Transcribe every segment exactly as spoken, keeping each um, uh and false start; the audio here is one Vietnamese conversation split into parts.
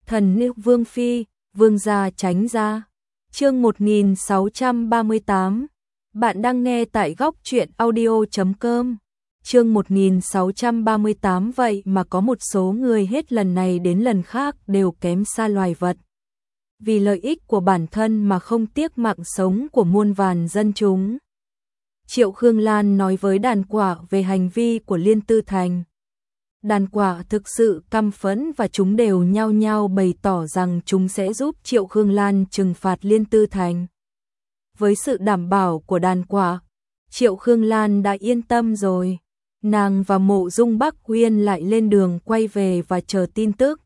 Thần nữ Vương Phi, Vương gia tránh ra. Chương một nghìn sáu trăm ba mươi tám. Bạn đang nghe tại góc truyện audio chấm com. Chương một nghìn sáu trăm ba mươi tám. Vậy mà có một số người hết lần này đến lần khác đều kém xa loài vật. Vì lợi ích của bản thân mà không tiếc mạng sống của muôn vàn dân chúng. Triệu Khương Lan nói với đàn quả về hành vi của Liên Tư Thành. Đàn quả thực sự căm phẫn và chúng đều nhao nhao bày tỏ rằng chúng sẽ giúp Triệu Khương Lan trừng phạt Liên Tư Thành. Với sự đảm bảo của đàn quả, Triệu Khương Lan đã yên tâm rồi. Nàng và Mộ Dung Bắc Uyên lại lên đường quay về và chờ tin tức.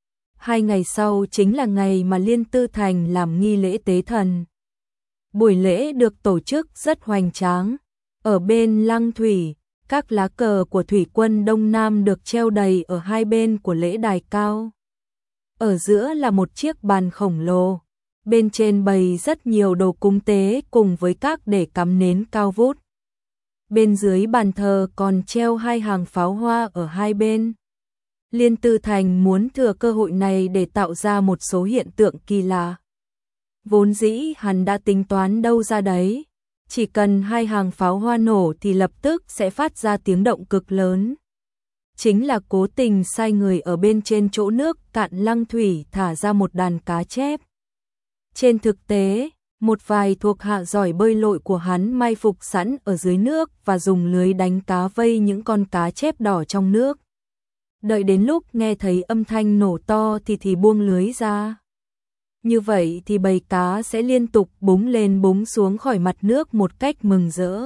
Hai ngày sau chính là ngày mà Liên Tư Thành làm nghi lễ tế thần. Buổi lễ được tổ chức rất hoành tráng. Ở bên lăng thủy, các lá cờ của thủy quân Đông Nam được treo đầy ở hai bên của lễ đài cao. Ở giữa là một chiếc bàn khổng lồ. Bên trên bày rất nhiều đồ cúng tế cùng với các để cắm nến cao vút. Bên dưới bàn thờ còn treo hai hàng pháo hoa ở hai bên. Liên Tư Thành muốn thừa cơ hội này để tạo ra một số hiện tượng kỳ lạ. Vốn dĩ hắn đã tính toán đâu ra đấy. Chỉ cần hai hàng pháo hoa nổ thì lập tức sẽ phát ra tiếng động cực lớn. Chính là cố tình sai người ở bên trên chỗ nước cạn lăng thủy thả ra một đàn cá chép. Trên thực tế, một vài thuộc hạ giỏi bơi lội của hắn mai phục sẵn ở dưới nước và dùng lưới đánh cá vây những con cá chép đỏ trong nước. Đợi đến lúc nghe thấy âm thanh nổ to thì thì buông lưới ra. Như vậy thì bầy cá sẽ liên tục búng lên búng xuống khỏi mặt nước một cách mừng rỡ.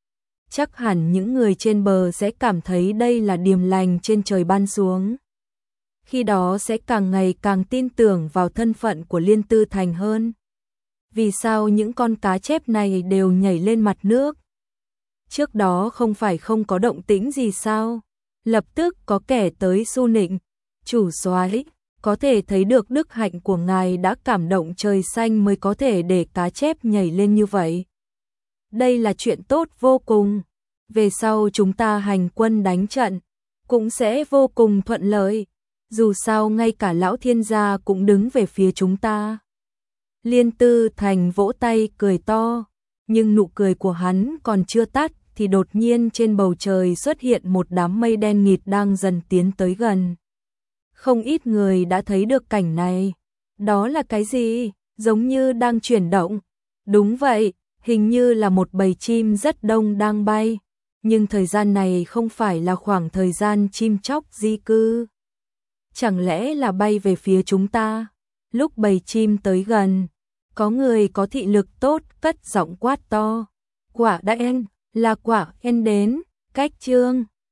Chắc hẳn những người trên bờ sẽ cảm thấy đây là điềm lành trên trời ban xuống. Khi đó sẽ càng ngày càng tin tưởng vào thân phận của Liên Tư Thành hơn. Vì sao những con cá chép này đều nhảy lên mặt nước? Trước đó không phải không có động tĩnh gì sao? Lập tức có kẻ tới xu nịnh, chủ soái, có thể thấy được đức hạnh của ngài đã cảm động trời xanh mới có thể để cá chép nhảy lên như vậy. Đây là chuyện tốt vô cùng. Về sau chúng ta hành quân đánh trận, cũng sẽ vô cùng thuận lợi. Dù sao ngay cả lão thiên gia cũng đứng về phía chúng ta. Liên Tư Thành vỗ tay cười to, nhưng nụ cười của hắn còn chưa tắt thì đột nhiên trên bầu trời xuất hiện một đám mây đen nghịt đang dần tiến tới gần. Không ít người đã thấy được cảnh này. Đó là cái gì? Giống như đang chuyển động. Đúng vậy, hình như là một bầy chim rất đông đang bay. Nhưng thời gian này không phải là khoảng thời gian chim chóc di cư. Chẳng lẽ là bay về phía chúng ta? Lúc bầy chim tới gần, có người có thị lực tốt cất giọng quát to. Quả đen, là quả en đến, cách chương.